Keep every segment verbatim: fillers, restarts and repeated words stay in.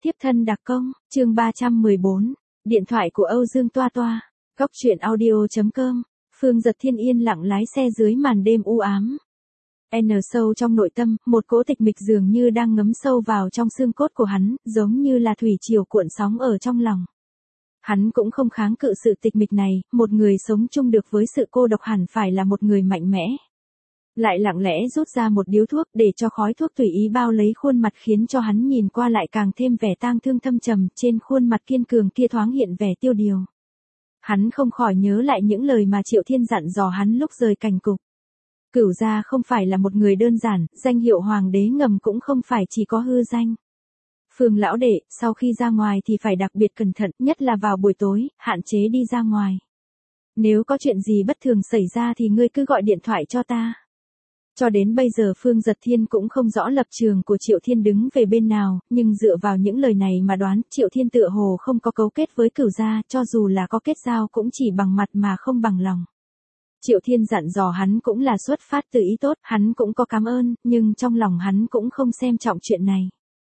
Tiếp thân đặc công, chương ba trăm mười bốn, điện thoại của Âu Dương Toa Toa, góc truyện audio chấm com, Phương Dật Thiên yên lặng lái xe dưới màn đêm u ám. N sâu trong nội tâm, một cỗ tịch mịch dường như đang ngấm sâu vào trong xương cốt của hắn, giống như là thủy triều cuộn sóng ở trong lòng. Hắn cũng không kháng cự sự tịch mịch này, một người sống chung được với sự cô độc hẳn phải là một người mạnh mẽ. Lại lặng lẽ rút ra một điếu thuốc để cho khói thuốc tùy ý bao lấy khuôn mặt khiến cho hắn nhìn qua lại càng thêm vẻ tang thương thâm trầm, trên khuôn mặt kiên cường kia thoáng hiện vẻ tiêu điều. Hắn không khỏi nhớ lại những lời mà Triệu Thiên dặn dò hắn lúc rời cảnh cục. Cửu gia không phải là một người đơn giản, danh hiệu hoàng đế ngầm cũng không phải chỉ có hư danh. Phương lão đệ, sau khi ra ngoài thì phải đặc biệt cẩn thận, nhất là vào buổi tối, hạn chế đi ra ngoài. Nếu có chuyện gì bất thường xảy ra thì ngươi cứ gọi điện thoại cho ta. Cho đến bây giờ Phương Dật Thiên cũng không rõ lập trường của Triệu Thiên đứng về bên nào, nhưng dựa vào những lời này mà đoán Triệu Thiên tựa hồ không có cấu kết với Cửu gia, cho dù là có kết giao cũng chỉ bằng mặt mà không bằng lòng. Triệu Thiên dặn dò hắn cũng là xuất phát từ ý tốt, hắn cũng có cảm ơn, nhưng trong lòng hắn cũng không xem trọng chuyện này.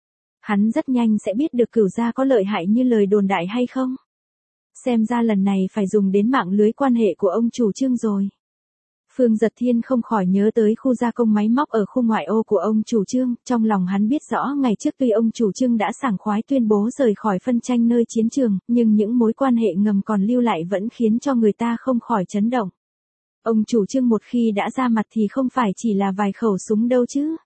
Hắn rất nhanh sẽ biết được Cửu gia có lợi hại như lời đồn đại hay không. Xem ra lần này phải dùng đến mạng lưới quan hệ của ông chủ Trương rồi. Phương Dật Thiên không khỏi nhớ tới khu gia công máy móc ở khu ngoại ô của ông chủ Trương, trong lòng hắn biết rõ ngày trước tuy ông chủ Trương đã sảng khoái tuyên bố rời khỏi phân tranh nơi chiến trường, nhưng những mối quan hệ ngầm còn lưu lại vẫn khiến cho người ta không khỏi chấn động. Ông chủ Trương một khi đã ra mặt thì không phải chỉ là vài khẩu súng đâu chứ.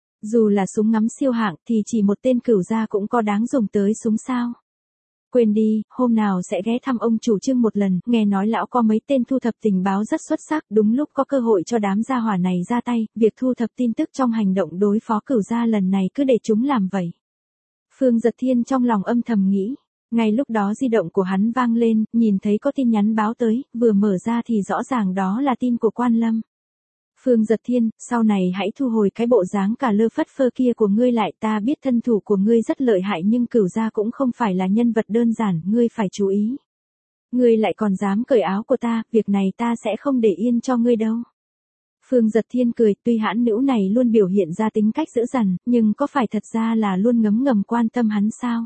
Dù là súng ngắm siêu hạng thì chỉ một tên Cửu gia cũng có đáng dùng tới súng sao. Quên đi, hôm nào sẽ ghé thăm ông chủ Trương một lần, nghe nói lão có mấy tên thu thập tình báo rất xuất sắc, đúng lúc có cơ hội cho đám gia hỏa này ra tay, việc thu thập tin tức trong hành động đối phó Cửu gia lần này cứ để chúng làm vậy. Phương Dật Thiên trong lòng âm thầm nghĩ, ngay lúc đó di động của hắn vang lên, nhìn thấy có tin nhắn báo tới, vừa mở ra thì rõ ràng đó là tin của Quan Lâm. Phương Dật Thiên, sau này hãy thu hồi cái bộ dáng cả lơ phất phơ kia của ngươi lại, ta biết thân thủ của ngươi rất lợi hại nhưng Cửu gia cũng không phải là nhân vật đơn giản, ngươi phải chú ý. Ngươi lại còn dám cởi áo của ta, việc này ta sẽ không để yên cho ngươi đâu. Phương Dật Thiên cười, tuy hãn nữ này luôn biểu hiện ra tính cách dữ dằn, nhưng có phải thật ra là luôn ngấm ngầm quan tâm hắn sao?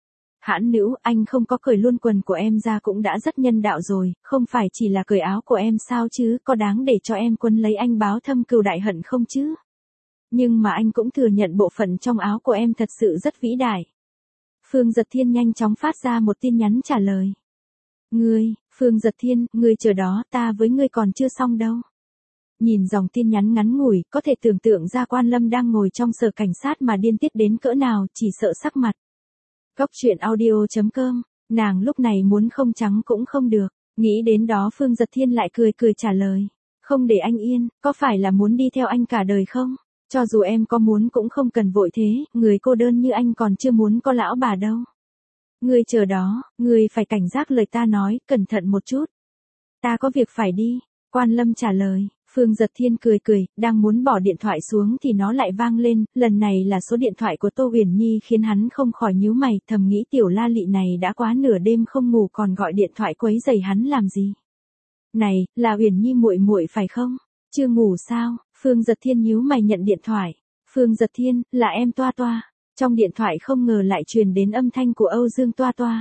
Hãn nữ, anh không có cởi luôn quần của em ra cũng đã rất nhân đạo rồi, không phải chỉ là cởi áo của em sao chứ, có đáng để cho em quấn lấy anh báo thâm cừu đại hận không chứ? Nhưng mà anh cũng thừa nhận bộ phận trong áo của em thật sự rất vĩ đại. Phương Dật Thiên nhanh chóng phát ra một tin nhắn trả lời. Ngươi, Phương Dật Thiên, ngươi chờ đó, ta với ngươi còn chưa xong đâu. Nhìn dòng tin nhắn ngắn ngủi, có thể tưởng tượng ra Quan Lâm đang ngồi trong sở cảnh sát mà điên tiết đến cỡ nào, chỉ sợ sắc mặt. Góc truyện audio chấm com, nàng lúc này muốn không trắng cũng không được, nghĩ đến đó Phương Dật Thiên lại cười cười trả lời. Không để anh yên, có phải là muốn đi theo anh cả đời không? Cho dù em có muốn cũng không cần vội thế, người cô đơn như anh còn chưa muốn có lão bà đâu. Ngươi chờ đó, ngươi phải cảnh giác lời ta nói, cẩn thận một chút. Ta có việc phải đi, Quan Lâm trả lời. Phương Dật Thiên cười cười, đang muốn bỏ điện thoại xuống thì nó lại vang lên, lần này là số điện thoại của Tô Huyền Nhi khiến hắn không khỏi nhíu mày, thầm nghĩ tiểu la lị này đã quá nửa đêm không ngủ còn gọi điện thoại quấy rầy hắn làm gì. Này, là Huyền Nhi muội muội phải không? Chưa ngủ sao? Phương Dật Thiên nhíu mày nhận điện thoại. Phương Dật Thiên, là em Toa Toa. Trong điện thoại không ngờ lại truyền đến âm thanh của Âu Dương Toa Toa.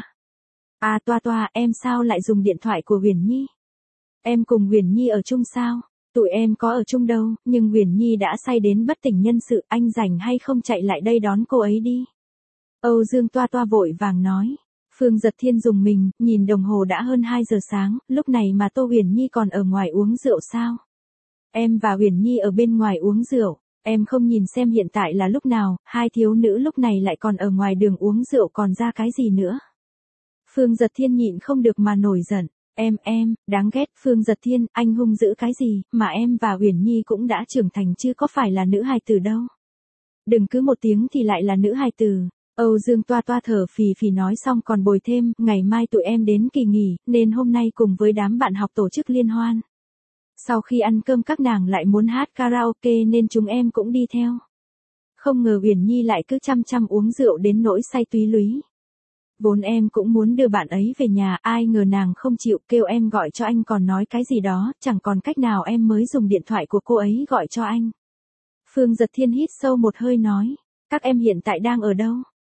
À Toa Toa, em sao lại dùng điện thoại của Huyền Nhi? Em cùng Huyền Nhi ở chung sao? Tụi em có ở chung đâu, nhưng Huyền Nhi đã say đến bất tỉnh nhân sự, anh rảnh hay không chạy lại đây đón cô ấy đi. Âu Dương Toa Toa vội vàng nói. Phương Dật Thiên dùng mình, nhìn đồng hồ đã hơn hai giờ sáng, lúc này mà Tô Huyền Nhi còn ở ngoài uống rượu sao? Em và Huyền Nhi ở bên ngoài uống rượu, em không nhìn xem hiện tại là lúc nào, hai thiếu nữ lúc này lại còn ở ngoài đường uống rượu còn ra cái gì nữa. Phương Dật Thiên nhịn không được mà nổi giận. Em em, đáng ghét, Phương Dật Thiên, anh hung dữ cái gì, mà em và Huyền Nhi cũng đã trưởng thành chứ có phải là nữ hài tử đâu. Đừng cứ một tiếng thì lại là nữ hài tử. Âu Dương Toa Toa thở phì phì nói xong còn bồi thêm, ngày mai tụi em đến kỳ nghỉ, nên hôm nay cùng với đám bạn học tổ chức liên hoan. Sau khi ăn cơm các nàng lại muốn hát karaoke nên chúng em cũng đi theo. Không ngờ Huyền Nhi lại cứ chăm chăm uống rượu đến nỗi say túy lúy. Vốn em cũng muốn đưa bạn ấy về nhà, ai ngờ nàng không chịu, kêu em gọi cho anh còn nói cái gì đó, chẳng còn cách nào em mới dùng điện thoại của cô ấy gọi cho anh. Phương Dật Thiên hít sâu một hơi nói, các em hiện tại đang ở đâu?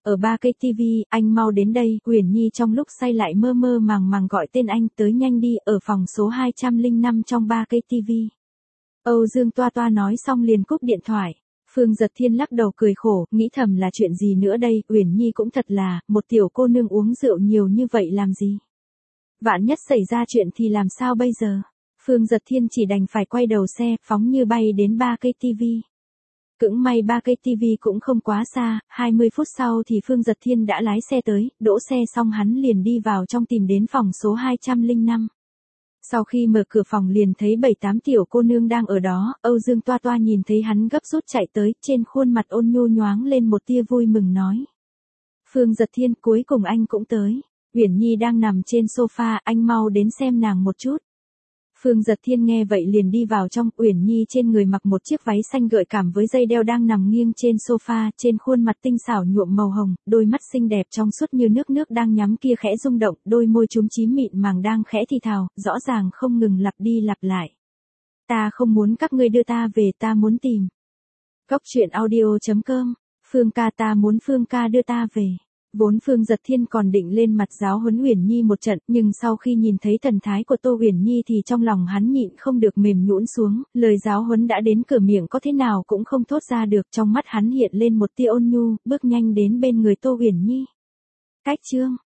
Ở ba cây ti vi, anh mau đến đây, Uyển Nhi trong lúc say lại mơ mơ màng màng gọi tên anh, tới nhanh đi, ở phòng số hai trăm lẻ năm trong ba cây ti vi. Âu Dương Toa Toa nói xong liền cúp điện thoại. Phương Dật Thiên lắc đầu cười khổ, nghĩ thầm là chuyện gì nữa đây, Uyển Nhi cũng thật là, một tiểu cô nương uống rượu nhiều như vậy làm gì? Vạn nhất xảy ra chuyện thì làm sao bây giờ? Phương Dật Thiên chỉ đành phải quay đầu xe, phóng như bay đến ba cây ti vi. Cũng may ba cây ti vi cũng không quá xa, hai mươi phút sau thì Phương Dật Thiên đã lái xe tới, đỗ xe xong hắn liền đi vào trong tìm đến phòng số hai trăm lẻ năm. Sau khi mở cửa phòng liền thấy bảy tám tiểu cô nương đang ở đó, Âu Dương Toa Toa nhìn thấy hắn gấp rút chạy tới, trên khuôn mặt ôn nhu nhoáng lên một tia vui mừng nói. Phương Dật Thiên, cuối cùng anh cũng tới. Uyển Nhi đang nằm trên sofa, anh mau đến xem nàng một chút. Phương Dật Thiên nghe vậy liền đi vào trong, Uyển Nhi trên người mặc một chiếc váy xanh gợi cảm với dây đeo đang nằm nghiêng trên sofa, trên khuôn mặt tinh xảo nhuộm màu hồng, đôi mắt xinh đẹp trong suốt như nước nước đang nhắm kia khẽ rung động, đôi môi chúm chím mịn màng đang khẽ thì thào, rõ ràng không ngừng lặp đi lặp lại. Ta không muốn các ngươi đưa ta về, ta muốn tìm. Cóc truyện audio chấm com, Phương ca, ta muốn Phương ca đưa ta về. Vốn Phương Dật Thiên còn định lên mặt giáo huấn Uyển Nhi một trận, nhưng sau khi nhìn thấy thần thái của Tô Uyển Nhi thì trong lòng hắn nhịn không được mềm nhũn xuống, lời giáo huấn đã đến cửa miệng có thế nào cũng không thốt ra được, trong mắt hắn hiện lên một tia ôn nhu, bước nhanh đến bên người Tô Uyển Nhi. Cách chương